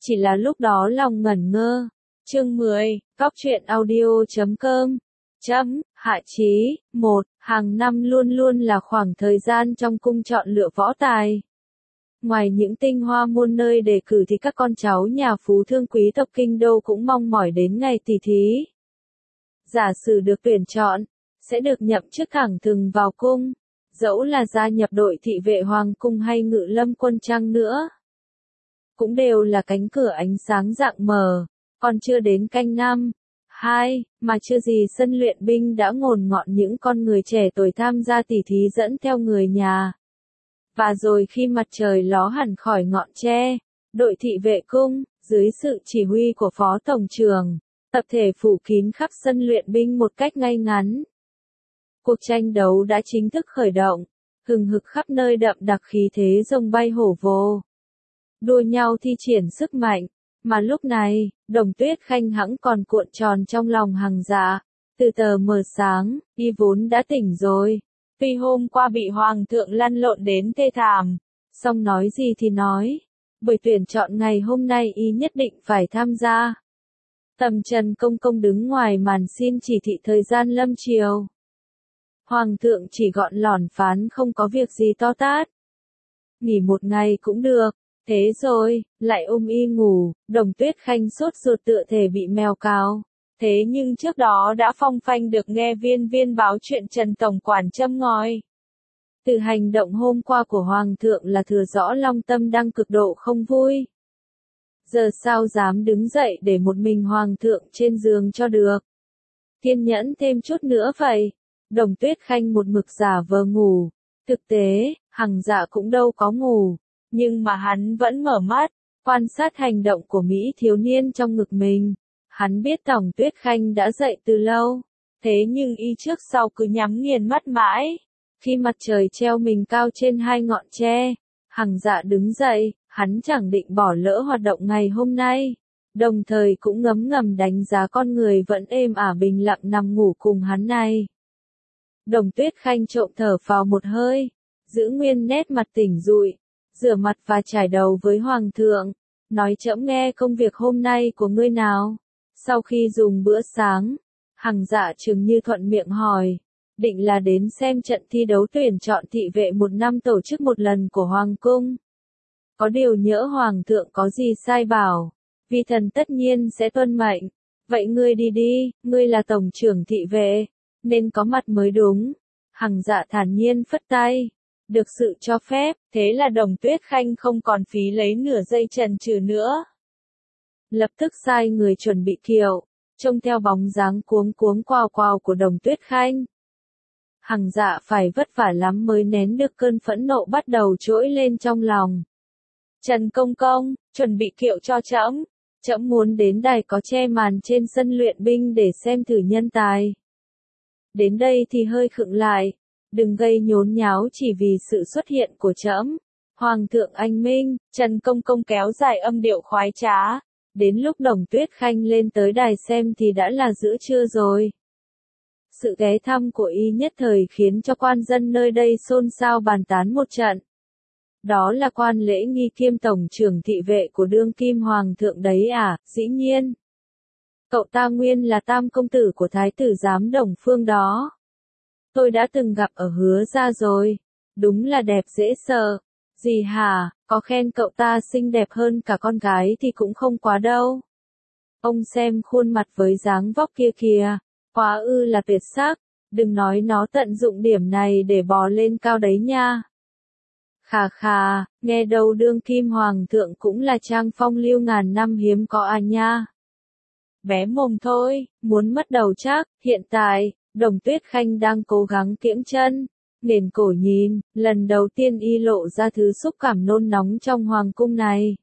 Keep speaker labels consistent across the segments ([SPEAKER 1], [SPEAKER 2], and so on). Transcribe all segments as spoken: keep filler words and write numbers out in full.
[SPEAKER 1] chỉ là lúc đó lòng ngẩn ngơ. Chương mười, Cóc truyện audio chấm com. Chấm, Hạ Chí, một, hàng năm luôn luôn là khoảng thời gian trong cung chọn lựa võ tài. Ngoài những tinh hoa muôn nơi đề cử thì các con cháu nhà phú thương quý tộc kinh đô cũng mong mỏi đến ngày tỷ thí. Giả sử được tuyển chọn, sẽ được nhậm chức thẳng thừng vào cung, dẫu là gia nhập đội thị vệ hoàng cung hay ngự lâm quân chăng nữa. Cũng đều là cánh cửa ánh sáng rạng mờ, còn chưa đến canh năm, hai, mà chưa gì sân luyện binh đã ngồn ngọn những con người trẻ tuổi tham gia tỷ thí dẫn theo người nhà. Và rồi khi mặt trời ló hẳn khỏi ngọn tre, đội thị vệ cung, dưới sự chỉ huy của phó tổng trưởng, tập thể phủ kín khắp sân luyện binh một cách ngay ngắn. Cuộc tranh đấu đã chính thức khởi động, hừng hực khắp nơi đậm đặc khí thế rồng bay hổ vồ. Đua nhau thi triển sức mạnh, mà lúc này, Đồng Tuyết Khanh hẵng còn cuộn tròn trong lòng Hằng Dạ. Từ tờ mờ sáng, y vốn đã tỉnh rồi. Tuy hôm qua bị hoàng thượng lăn lộn đến thê thảm, song nói gì thì nói, bởi tuyển chọn ngày hôm nay y nhất định phải tham gia. Tầm Trần Công Công đứng ngoài màn xin chỉ thị thời gian lâm chiều. Hoàng thượng chỉ gọn lỏn phán không có việc gì to tát. Nghỉ một ngày cũng được. Thế rồi, lại ôm y ngủ, Đồng Tuyết Khanh sốt ruột tựa thể bị mèo cào. Thế nhưng trước đó đã phong phanh được nghe viên viên báo chuyện Trần Tổng Quản châm ngòi. Từ hành động hôm qua của Hoàng thượng là thừa rõ Long Tâm đang cực độ không vui. Giờ sao dám đứng dậy để một mình Hoàng thượng trên giường cho được. Kiên nhẫn thêm chút nữa vậy. Đồng Tuyết Khanh một mực giả vờ ngủ. Thực tế, Hằng Dạ cũng đâu có ngủ. Nhưng mà hắn vẫn mở mắt, quan sát hành động của Mỹ thiếu niên trong ngực mình. Hắn biết Tổng Tuyết Khanh đã dậy từ lâu, thế nhưng y trước sau cứ nhắm nghiền mắt mãi. Khi mặt trời treo mình cao trên hai ngọn tre, Hằng Dạ đứng dậy, hắn chẳng định bỏ lỡ hoạt động ngày hôm nay. Đồng thời cũng ngấm ngầm đánh giá con người vẫn êm ả bình lặng nằm ngủ cùng hắn này. Đồng Tuyết Khanh trộm thở phào một hơi, giữ nguyên nét mặt tỉnh dụi. Rửa mặt và chải đầu với Hoàng thượng, nói trẫm nghe công việc hôm nay của ngươi nào. Sau khi dùng bữa sáng, Hằng Dạ chừng như thuận miệng hỏi, định là đến xem trận thi đấu tuyển chọn thị vệ một năm tổ chức một lần của Hoàng cung. Có điều nhỡ Hoàng thượng có gì sai bảo, vi thần tất nhiên sẽ tuân mệnh. Vậy ngươi đi đi, ngươi là tổng trưởng thị vệ, nên có mặt mới đúng. Hằng Dạ thản nhiên phất tay. Được sự cho phép, thế là Đồng Tuyết Khanh không còn phí lấy nửa giây chần chừ nữa. Lập tức sai người chuẩn bị kiệu, trông theo bóng dáng cuống cuống quào quào của Đồng Tuyết Khanh. Hằng Dạ phải vất vả lắm mới nén được cơn phẫn nộ bắt đầu trỗi lên trong lòng. Trần Công Công, chuẩn bị kiệu cho trẫm, trẫm muốn đến đài có che màn trên sân luyện binh để xem thử nhân tài. Đến đây thì hơi khựng lại. Đừng gây nhốn nháo chỉ vì sự xuất hiện của trẫm. Hoàng thượng anh minh, Trần Công Công kéo dài âm điệu khoái trá. Đến lúc Đồng Tuyết Khanh lên tới đài xem thì đã là giữa trưa rồi. Sự ghé thăm của y nhất thời khiến cho quan dân nơi đây xôn xao bàn tán một trận. Đó là quan lễ nghi kiêm tổng trưởng thị vệ của đương kim Hoàng thượng đấy à, dĩ nhiên. Cậu ta nguyên là tam công tử của thái tử giám Đồng Phương đó. Tôi đã từng gặp ở Hứa Gia rồi, đúng là đẹp dễ sợ. Gì hả, có khen cậu ta xinh đẹp hơn cả con gái thì cũng không quá đâu. Ông xem khuôn mặt với dáng vóc kia kìa, quá ư là tuyệt sắc, đừng nói nó tận dụng điểm này để bò lên cao đấy nha. Khà khà, nghe đầu đương kim Hoàng thượng cũng là trang phong lưu ngàn năm hiếm có à nha. Bé mồm thôi, muốn mất đầu chắc, hiện tại. Đồng Tuyết Khanh đang cố gắng kiễng chân, nền cổ nhìn, lần đầu tiên y lộ ra thứ xúc cảm nôn nóng trong hoàng cung này.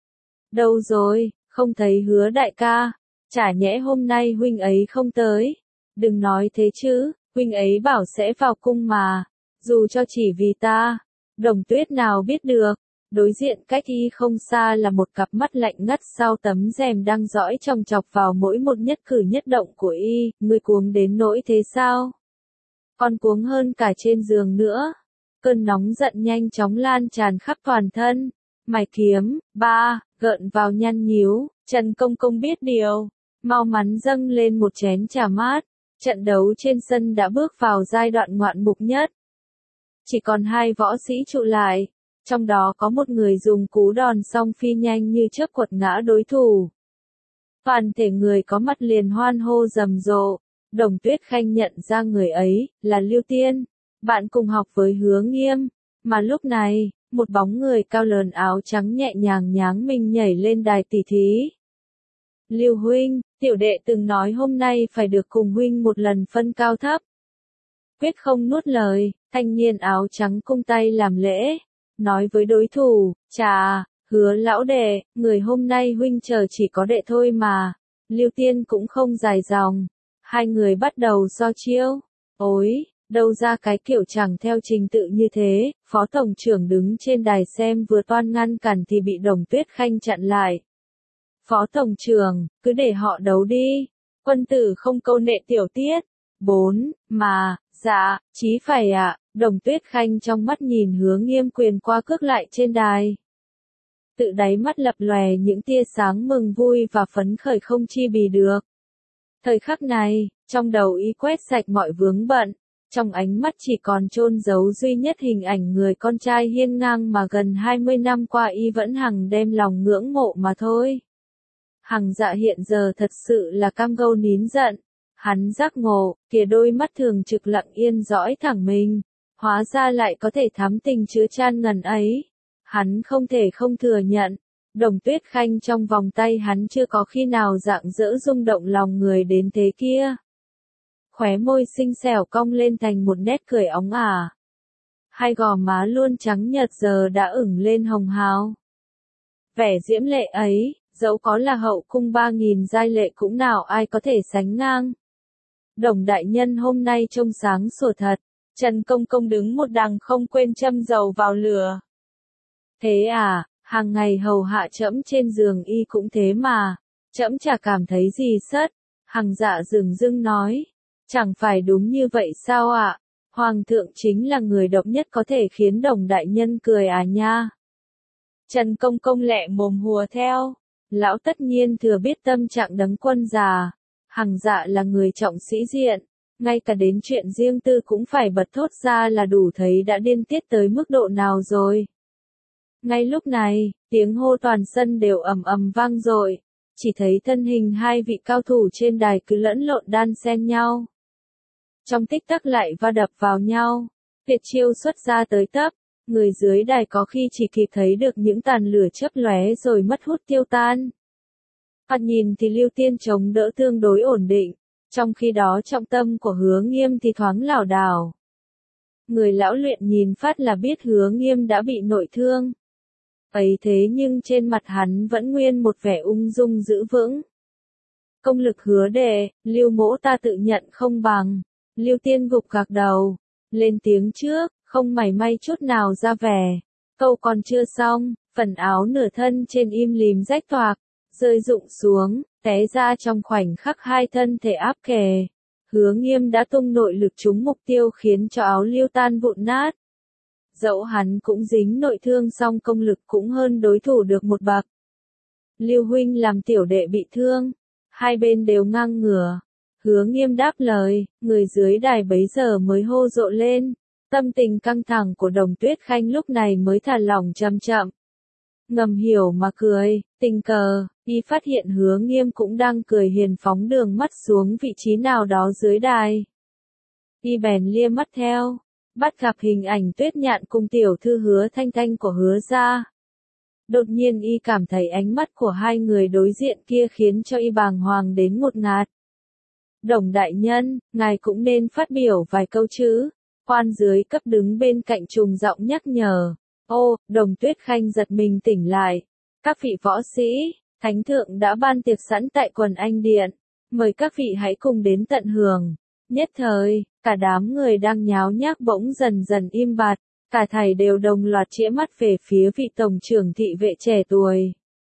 [SPEAKER 1] Đâu rồi, không thấy Hứa đại ca, chả nhẽ hôm nay huynh ấy không tới. Đừng nói thế chứ, huynh ấy bảo sẽ vào cung mà, dù cho chỉ vì ta. Đồng Tuyết nào biết được, đối diện cách y không xa là một cặp mắt lạnh ngắt sau tấm rèm đang dõi chòng chọc vào mỗi một nhất cử nhất động của y. Ngươi cuống đến nỗi thế sao? Còn cuống hơn cả trên giường nữa. Cơn nóng giận nhanh chóng lan tràn khắp toàn thân. Mày kiếm, ba, gợn vào nhăn nhíu, Trần Công Công biết điều, mau mắn dâng lên một chén trà mát, trận đấu trên sân đã bước vào giai đoạn ngoạn mục nhất. Chỉ còn hai võ sĩ trụ lại, trong đó có một người dùng cú đòn song phi nhanh như chớp quật ngã đối thủ. Toàn thể người có mặt liền hoan hô rầm rộ, Đồng Tuyết Khanh nhận ra người ấy, là Lưu Tiên, bạn cùng học với Hứa Nghiêm, mà lúc này, một bóng người cao lớn áo trắng nhẹ nhàng nháng mình nhảy lên đài tỉ thí. Lưu huynh, tiểu đệ từng nói hôm nay phải được cùng huynh một lần phân cao thấp. Quyết không nuốt lời, thanh niên áo trắng cung tay làm lễ, nói với đối thủ, chà, Hứa lão đệ, người hôm nay huynh chờ chỉ có đệ thôi mà. Lưu Tiên cũng không dài dòng, hai người bắt đầu so chiêu. Ôi, đâu ra cái kiểu chẳng theo trình tự như thế, phó tổng trưởng đứng trên đài xem vừa toan ngăn cản thì bị Đồng Tuyết Khanh chặn lại. Phó tổng trưởng, cứ để họ đấu đi, quân tử không câu nệ tiểu tiết. Bốn, mà, dạ, chí phải ạ, Đồng Tuyết Khanh trong mắt nhìn Hứa Nghiêm quyền qua cước lại trên đài. Tự đáy mắt lập lòe những tia sáng mừng vui và phấn khởi không chi bì được. Thời khắc này, trong đầu y quét sạch mọi vướng bận, trong ánh mắt chỉ còn chôn giấu duy nhất hình ảnh người con trai hiên ngang mà gần hai mươi năm qua y vẫn hằng đem lòng ngưỡng mộ mà thôi. Hằng Dạ hiện giờ thật sự là cam gâu nín giận, hắn giác ngộ, kìa đôi mắt thường trực lặng yên dõi thẳng mình, hóa ra lại có thể thắm tình chứa chan ngần ấy. Hắn không thể không thừa nhận, Đồng Tuyết Khanh trong vòng tay hắn chưa có khi nào rạng rỡ rung động lòng người đến thế kia. Khóe môi xinh xẻo cong lên thành một nét cười óng ả. Hai gò má luôn trắng nhợt giờ đã ửng lên hồng hào. Vẻ diễm lệ ấy, dẫu có là hậu cung ba nghìn giai lệ cũng nào ai có thể sánh ngang. Đồng đại nhân hôm nay trông sáng sủa thật, Trần Công Công đứng một đằng không quên châm dầu vào lửa. Thế à, hàng ngày hầu hạ trẫm trên giường y cũng thế mà, trẫm chả cảm thấy gì sất. Hằng Dạ dửng dưng nói, chẳng phải đúng như vậy sao ạ? Hoàng thượng chính là người độc nhất có thể khiến Đồng đại nhân cười à nha. Trần Công Công lẹ mồm hùa theo, lão tất nhiên thừa biết tâm trạng đấng quân già. Hằng Dạ là người trọng sĩ diện, ngay cả đến chuyện riêng tư cũng phải bật thốt ra là đủ thấy đã điên tiết tới mức độ nào rồi. Ngay lúc này, tiếng hô toàn sân đều ầm ầm vang dội, chỉ thấy thân hình hai vị cao thủ trên đài cứ lẫn lộn đan xen nhau. Trong tích tắc lại va đập vào nhau, tuyệt chiêu xuất ra tới tấp, người dưới đài có khi chỉ kịp thấy được những tàn lửa chớp lóe rồi mất hút tiêu tan. Thoạt nhìn thì Lưu Tiên chống đỡ tương đối ổn định, trong khi đó trọng tâm của Hứa Nghiêm thì thoáng lảo đảo. Người lão luyện nhìn phát là biết Hứa Nghiêm đã bị nội thương. Ấy thế nhưng trên mặt hắn vẫn nguyên một vẻ ung dung giữ vững. Công lực Hứa đệ, Lưu mỗ ta tự nhận không bằng. Lưu Tiên gục gạc đầu, lên tiếng trước, không mảy may chút nào ra vẻ. Câu còn chưa xong, phần áo nửa thân trên im lìm rách toạc, rơi rụng xuống, té ra trong khoảnh khắc hai thân thể áp kề. Hứa Nghiêm đã tung nội lực trúng mục tiêu khiến cho áo Lưu tan vụn nát. Dẫu hắn cũng dính nội thương song công lực cũng hơn đối thủ được một bậc. Lưu huynh làm tiểu đệ bị thương, hai bên đều ngang ngửa. Hứa Nghiêm đáp lời, người dưới đài bấy giờ mới hô rộ lên. Tâm tình căng thẳng của Đồng Tuyết Khanh lúc này mới thả lỏng chậm chậm. Ngầm hiểu mà cười, tình cờ, y phát hiện Hứa Nghiêm cũng đang cười hiền phóng đường mắt xuống vị trí nào đó dưới đài. Y bèn lia mắt theo, bắt gặp hình ảnh Tuyết Nhạn cùng tiểu thư Hứa Thanh Thanh của Hứa gia. Đột nhiên y cảm thấy ánh mắt của hai người đối diện kia khiến cho y bàng hoàng đến ngột ngạt. Đồng đại nhân, ngài cũng nên phát biểu vài câu chứ. Quan dưới cấp đứng bên cạnh trùng giọng nhắc nhở. Ô, Đồng Tuyết Khanh giật mình tỉnh lại. Các vị võ sĩ, Thánh thượng đã ban tiệc sẵn tại Quần Anh Điện. Mời các vị hãy cùng đến tận hưởng. Nhất thời, cả đám người đang nháo nhác bỗng dần dần im bặt. Cả thầy đều đồng loạt chĩa mắt về phía vị tổng trưởng thị vệ trẻ tuổi.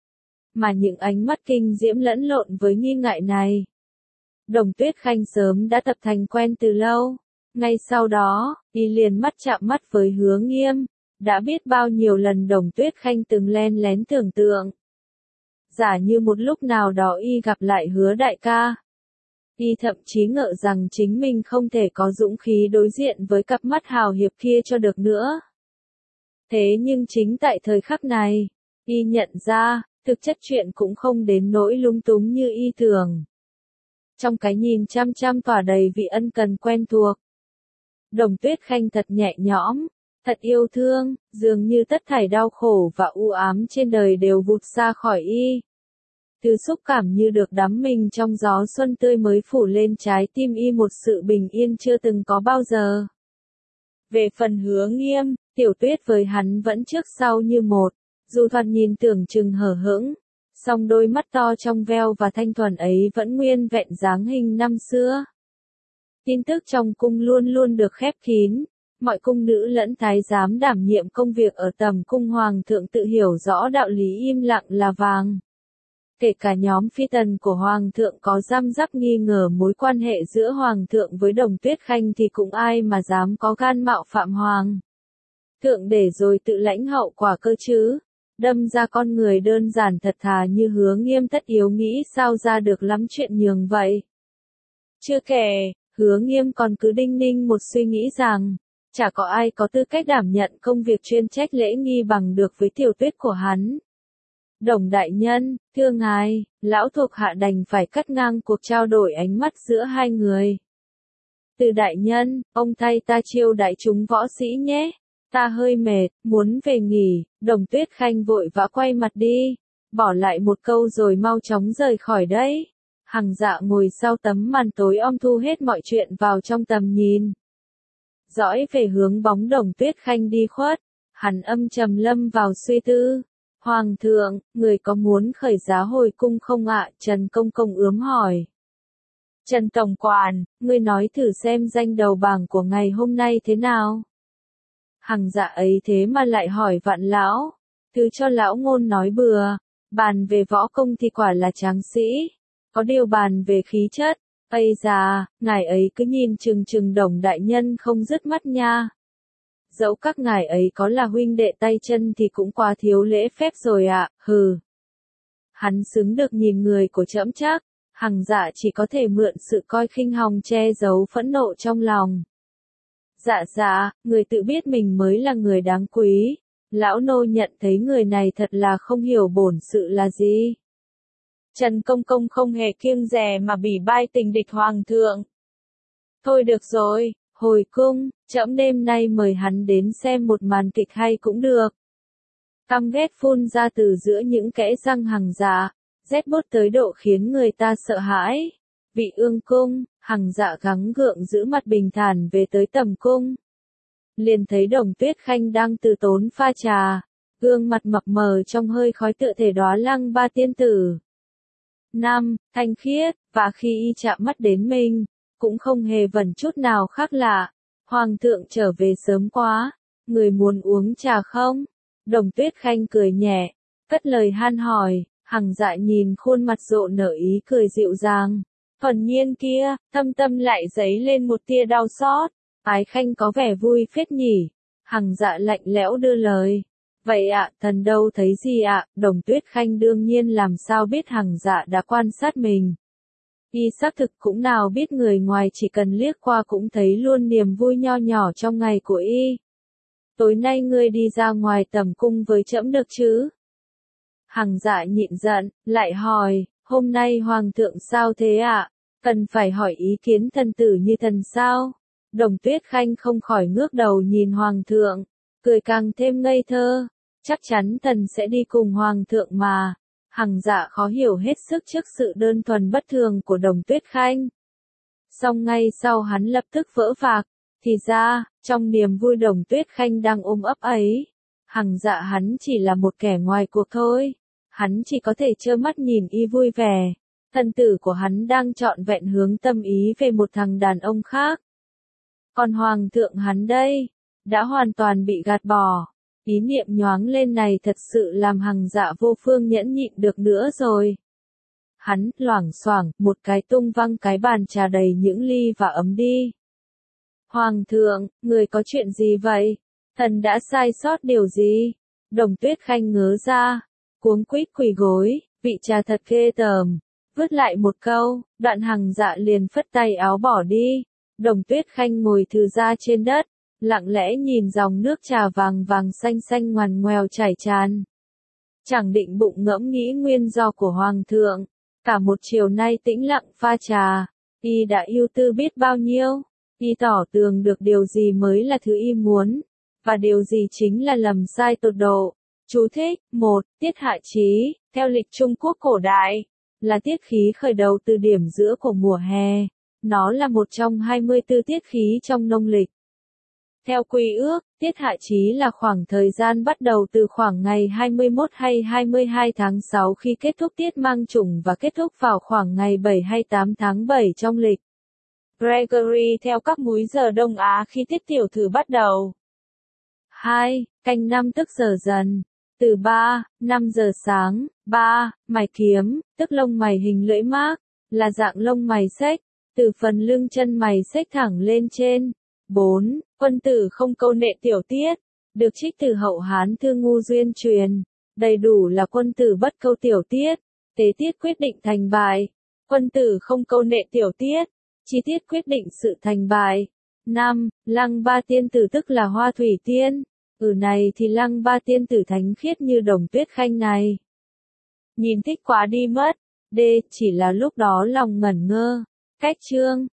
[SPEAKER 1] Mà những ánh mắt kinh diễm lẫn lộn với nghi ngại này. Đồng Tuyết Khanh sớm đã tập thành quen từ lâu. Ngay sau đó, y liền mắt chạm mắt với Hứa Nghiêm. Đã biết bao nhiêu lần Đồng Tuyết Khanh từng len lén tưởng tượng. Giả như một lúc nào đó y gặp lại Hứa đại ca. Y thậm chí ngờ rằng chính mình không thể có dũng khí đối diện với cặp mắt hào hiệp kia cho được nữa. Thế nhưng chính tại thời khắc này, y nhận ra, thực chất chuyện cũng không đến nỗi lung túng như y tưởng. Trong cái nhìn chăm chăm tỏa đầy vị ân cần quen thuộc, Đồng Tuyết Khanh thật nhẹ nhõm, thật yêu thương, dường như tất thảy đau khổ và u ám trên đời đều vụt xa khỏi y. Thứ xúc cảm như được đắm mình trong gió xuân tươi mới phủ lên trái tim y một sự bình yên chưa từng có bao giờ. Về phần Hứa Nghiêm, Tiểu Tuyết với hắn vẫn trước sau như một, dù thoạt nhìn tưởng chừng hờ hững, song đôi mắt to trong veo và thanh thuần ấy vẫn nguyên vẹn dáng hình năm xưa. Tin tức trong cung luôn luôn được khép kín, mọi cung nữ lẫn thái giám đảm nhiệm công việc ở tầm cung hoàng thượng tự hiểu rõ đạo lý im lặng là vàng. Kể cả nhóm phi tần của hoàng thượng có răm rắp nghi ngờ mối quan hệ giữa hoàng thượng với Đồng Tuyết Khanh thì cũng ai mà dám có gan mạo phạm hoàng thượng để rồi tự lãnh hậu quả cơ chứ. Đâm ra con người đơn giản thật thà như Hứa Nghiêm tất yếu nghĩ sao ra được lắm chuyện nhường vậy. Chưa kể, Hứa Nghiêm còn cứ đinh ninh một suy nghĩ rằng, chả có ai có tư cách đảm nhận công việc chuyên trách lễ nghi bằng được với Tiểu Tuyết của hắn. Đồng đại nhân, thưa ngài, lão thuộc hạ đành phải cắt ngang cuộc trao đổi ánh mắt giữa hai người. Từ đại nhân, ông thay ta chiêu đại chúng võ sĩ nhé. Ta hơi mệt, muốn về nghỉ. Đồng Tuyết Khanh vội vã quay mặt đi, bỏ lại một câu rồi mau chóng rời khỏi đấy. Hằng Dạ ngồi sau tấm màn tối om thu hết mọi chuyện vào trong tầm nhìn. Dõi về hướng bóng Đồng Tuyết Khanh đi khuất, hắn âm trầm lâm vào suy tư. Hoàng thượng, người có muốn khởi giá hồi cung không ạ? Trần Công Công ướm hỏi. Trần Tổng Quản, ngươi nói thử xem danh đầu bảng của ngày hôm nay thế nào? Hằng Dạ ấy thế mà lại hỏi Vạn lão, thứ cho lão ngôn nói bừa, bàn về võ công thì quả là tráng sĩ, có điều bàn về khí chất, ây già, ngài ấy cứ nhìn chừng chừng Đồng đại nhân không dứt mắt nha. Dẫu các ngài ấy có là huynh đệ tay chân thì cũng quá thiếu lễ phép rồi ạ, hừ. Hắn xứng được nhìn người của trẫm chắc. Hằng Dạ chỉ có thể mượn sự coi khinh hòng che giấu phẫn nộ trong lòng. Dạ dạ, người tự biết mình mới là người đáng quý. Lão nô nhận thấy người này thật là không hiểu bổn sự là gì. Trần Công Công không hề kiêng dè mà bỉ bai tình địch hoàng thượng. Thôi được rồi, hồi cung, trẫm đêm nay mời hắn đến xem một màn kịch hay cũng được. Căm ghét phun ra từ giữa những kẽ răng Hằng Dạ, rét bút tới độ khiến người ta sợ hãi. Vị ương cung, Hằng Dạ gắng gượng giữ mặt bình thản về tới tầm cung. Liền thấy Đồng Tuyết Khanh đang từ tốn pha trà, gương mặt mập mờ trong hơi khói tựa thể đóa lăng ba tiên tử. Năm, thanh khiết, và khi y chạm mắt đến mình, cũng không hề vẩn chút nào khác lạ. Hoàng thượng trở về sớm quá, người muốn uống trà không? Đồng Tuyết Khanh cười nhẹ, cất lời han hỏi. Hằng Dạ nhìn khuôn mặt rộ nở ý cười dịu dàng. Thuần nhiên kia, thâm tâm lại dấy lên một tia đau xót. Ái Khanh có vẻ vui phết nhỉ. Hằng Dạ lạnh lẽo đưa lời. Vậy ạ, thần đâu thấy gì ạ? Đồng Tuyết Khanh đương nhiên làm sao biết Hằng Dạ đã quan sát mình. Y xác thực cũng nào biết người ngoài chỉ cần liếc qua cũng thấy luôn niềm vui nho nhỏ trong ngày của y. Tối nay ngươi đi ra ngoài tầm cung với trẫm được chứ? Hằng Dạ nhịn giận, lại hỏi, hôm nay hoàng thượng sao thế ạ? Cần phải hỏi ý kiến thần tử như thần sao? Đồng Tuyết Khanh không khỏi ngước đầu nhìn hoàng thượng, cười càng thêm ngây thơ. Chắc chắn thần sẽ đi cùng hoàng thượng mà. Hằng Dạ khó hiểu hết sức trước sự đơn thuần bất thường của Đồng Tuyết Khanh. Song ngay sau hắn lập tức vỡ vạc, thì ra, trong niềm vui Đồng Tuyết Khanh đang ôm ấp ấy, Hằng Dạ hắn chỉ là một kẻ ngoài cuộc thôi. Hắn chỉ có thể trơ mắt nhìn y vui vẻ. Thần tử của hắn đang trọn vẹn hướng tâm ý về một thằng đàn ông khác. Còn hoàng thượng hắn đây, đã hoàn toàn bị gạt bỏ. Ý niệm nhoáng lên này thật sự làm Hằng Dạ vô phương nhẫn nhịn được nữa rồi. Hắn, loảng xoảng, một cái tung văng cái bàn trà đầy những ly và ấm đi. Hoàng thượng, người có chuyện gì vậy? Thần đã sai sót điều gì? Đồng Tuyết Khanh ngớ ra, cuống quýt quỳ gối, vị trà thật ghê tởm. Vứt lại một câu, Đoạn Hằng Dạ liền phất tay áo bỏ đi. Đồng Tuyết Khanh ngồi thừ ra trên đất, lặng lẽ nhìn dòng nước trà vàng vàng xanh xanh ngoằn ngoèo chảy tràn. Chẳng định bụng ngẫm nghĩ nguyên do của Hoàng thượng. Cả một chiều nay tĩnh lặng pha trà, y đã ưu tư biết bao nhiêu. Y tỏ tường được điều gì mới là thứ y muốn, và điều gì chính là lầm sai tột độ. Chú thích: một. Tiết Hạ Chí, theo lịch Trung Quốc cổ đại, là tiết khí khởi đầu từ điểm giữa của mùa hè. Nó là một trong hai mươi tư tiết khí trong nông lịch. Theo quy ước, tiết Hạ Chí là khoảng thời gian bắt đầu từ khoảng ngày hai mươi mốt hay hai mươi hai tháng sáu khi kết thúc tiết mang chủng và kết thúc vào khoảng ngày bảy hay tám tháng bảy trong lịch Gregory theo các múi giờ Đông Á khi tiết tiểu thử bắt đầu. hai. Canh năm tức giờ dần. Từ ba, năm giờ sáng. ba. Mày kiếm, tức lông mày hình lưỡi mác, là dạng lông mày xếch, từ phần lưng chân mày xếch thẳng lên trên. bốn. Quân tử không câu nệ tiểu tiết, được trích từ Hậu Hán Thư Ngu Duyên truyền. Đầy đủ là quân tử bất câu tiểu tiết, tế tiết quyết định thành bại. Quân tử không câu nệ tiểu tiết, chi tiết quyết định sự thành bại. năm. Lăng Ba Tiên Tử tức là Hoa Thủy Tiên. Ở này thì Lăng Ba Tiên Tử thánh khiết như Đồng Tuyết Khanh này. Nhìn thích quá đi mất. D. Chỉ là lúc đó lòng ngẩn ngơ. Cách chương